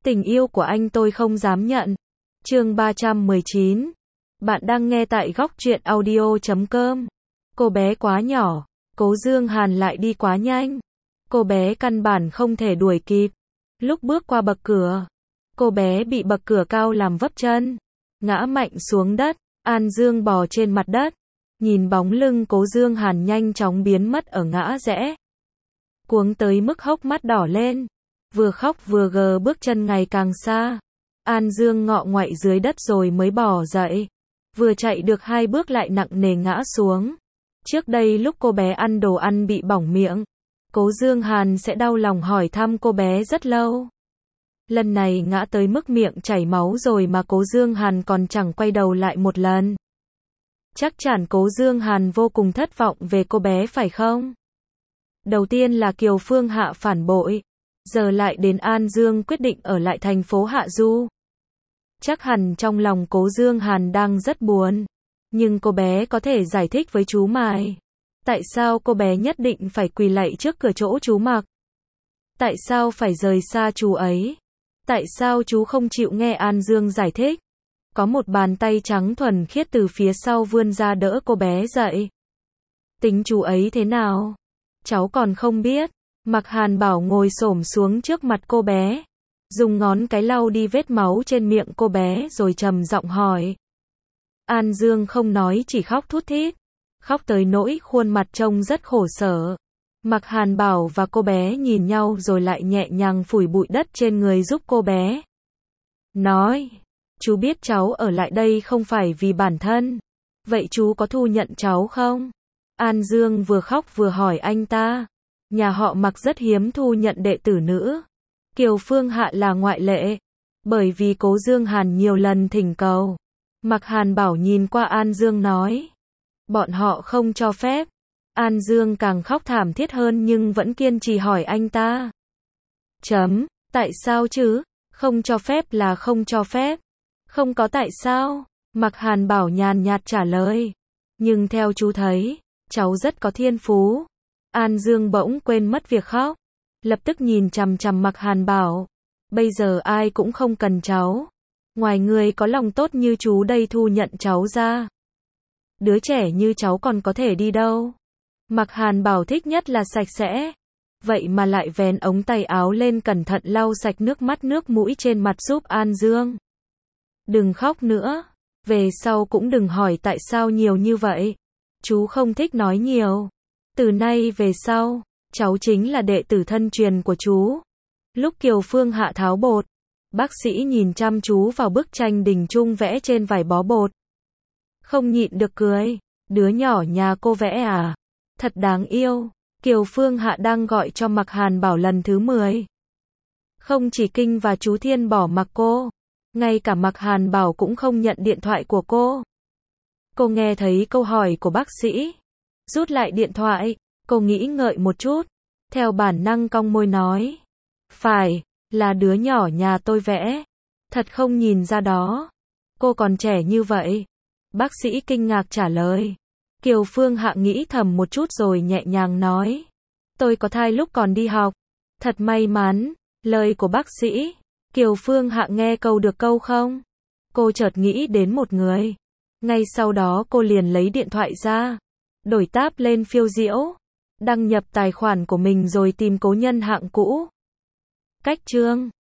Tình yêu của anh tôi không dám nhận. Chương 319. Bạn đang nghe tại góc truyện audio.com. Cô bé quá nhỏ, Cố Dương Hàn lại đi quá nhanh. Cô bé căn bản không thể đuổi kịp. Lúc bước qua bậc cửa, cô bé bị bậc cửa cao làm vấp chân, ngã mạnh xuống đất. An Dương bò trên mặt đất, nhìn bóng lưng Cố Dương Hàn nhanh chóng biến mất ở ngã rẽ. Cuống tới mức hốc mắt đỏ lên, vừa khóc vừa gờ bước chân ngày càng xa. An Dương ngọ ngoại dưới đất rồi mới bò dậy. Vừa chạy được 2 bước lại nặng nề ngã xuống. Trước đây lúc cô bé ăn đồ ăn bị bỏng miệng, Cố Dương Hàn sẽ đau lòng hỏi thăm cô bé rất lâu. Lần này ngã tới mức miệng chảy máu rồi mà Cố Dương Hàn còn chẳng quay đầu lại một lần. Chắc chắn Cố Dương Hàn vô cùng thất vọng về cô bé phải không? Đầu tiên là Kiều Phương Hạ phản bội, giờ lại đến An Dương quyết định ở lại thành phố Hạ Du. Chắc hẳn trong lòng Cố Dương Hàn đang rất buồn. Nhưng cô bé có thể giải thích với chú Mài. Tại sao cô bé nhất định phải quỳ lạy trước cửa chỗ chú mặc? Tại sao phải rời xa chú ấy? Tại sao chú không chịu nghe An Dương giải thích? Có một bàn tay trắng thuần khiết từ phía sau vươn ra đỡ cô bé dậy. Tính chú ấy thế nào? Cháu còn không biết. Mạc Hàn Bảo ngồi xổm xuống trước mặt cô bé, dùng ngón cái lau đi vết máu trên miệng cô bé rồi trầm giọng hỏi. An Dương không nói, chỉ khóc thút thít, khóc tới nỗi khuôn mặt trông rất khổ sở. Mạc Hàn Bảo và cô bé nhìn nhau rồi lại nhẹ nhàng phủi bụi đất trên người giúp cô bé. Nói, chú biết cháu ở lại đây không phải vì bản thân. Vậy chú có thu nhận cháu không? An Dương vừa khóc vừa hỏi anh ta. Nhà họ Mạc rất hiếm thu nhận đệ tử nữ. Kiều Phương Hạ là ngoại lệ. Bởi vì Cố Dương Hàn nhiều lần thỉnh cầu. Mạc Hàn Bảo nhìn qua An Dương nói. Bọn họ không cho phép. An Dương càng khóc thảm thiết hơn nhưng vẫn kiên trì hỏi anh ta. Tại sao chứ? Không cho phép là không cho phép. Không có tại sao? Mạc Hàn Bảo nhàn nhạt trả lời. Nhưng theo chú thấy, cháu rất có thiên phú. An Dương bỗng quên mất việc khóc, lập tức nhìn chằm chằm Mạc Hàn Bảo. Bây giờ ai cũng không cần cháu. Ngoài người có lòng tốt như chú đây thu nhận cháu ra. Đứa trẻ như cháu còn có thể đi đâu. Mạc Hàn Bảo thích nhất là sạch sẽ. Vậy mà lại vén ống tay áo lên cẩn thận lau sạch nước mắt nước mũi trên mặt giúp An Dương. Đừng khóc nữa. Về sau cũng đừng hỏi tại sao nhiều như vậy. Chú không thích nói nhiều. Từ nay về sau, cháu chính là đệ tử thân truyền của chú. Lúc Kiều Phương Hạ tháo bột, bác sĩ nhìn chăm chú vào bức tranh đình trung vẽ trên vải bó bột. Không nhịn được cười. Đứa nhỏ nhà cô vẽ à? Thật đáng yêu. Kiều Phương Hạ đang gọi cho Mạc Hàn Bảo lần thứ 10. Không chỉ Kinh và chú Thiên bỏ mặc cô, ngay cả Mạc Hàn Bảo cũng không nhận điện thoại của cô. Cô nghe thấy câu hỏi của bác sĩ, rút lại điện thoại. Cô nghĩ ngợi một chút, theo bản năng cong môi nói. Phải, là đứa nhỏ nhà tôi vẽ. Thật không nhìn ra đó. Cô còn trẻ như vậy. Bác sĩ kinh ngạc trả lời. Kiều Phương Hạ nghĩ thầm một chút rồi nhẹ nhàng nói. Tôi có thai lúc còn đi học. Thật may mắn. Lời của bác sĩ. Kiều Phương Hạ nghe câu được câu không? Cô chợt nghĩ đến một người. Ngay sau đó cô liền lấy điện thoại ra, đổi tab lên phiêu diễu, đăng nhập tài khoản của mình rồi tìm cố nhân hạng cũ. Cách chương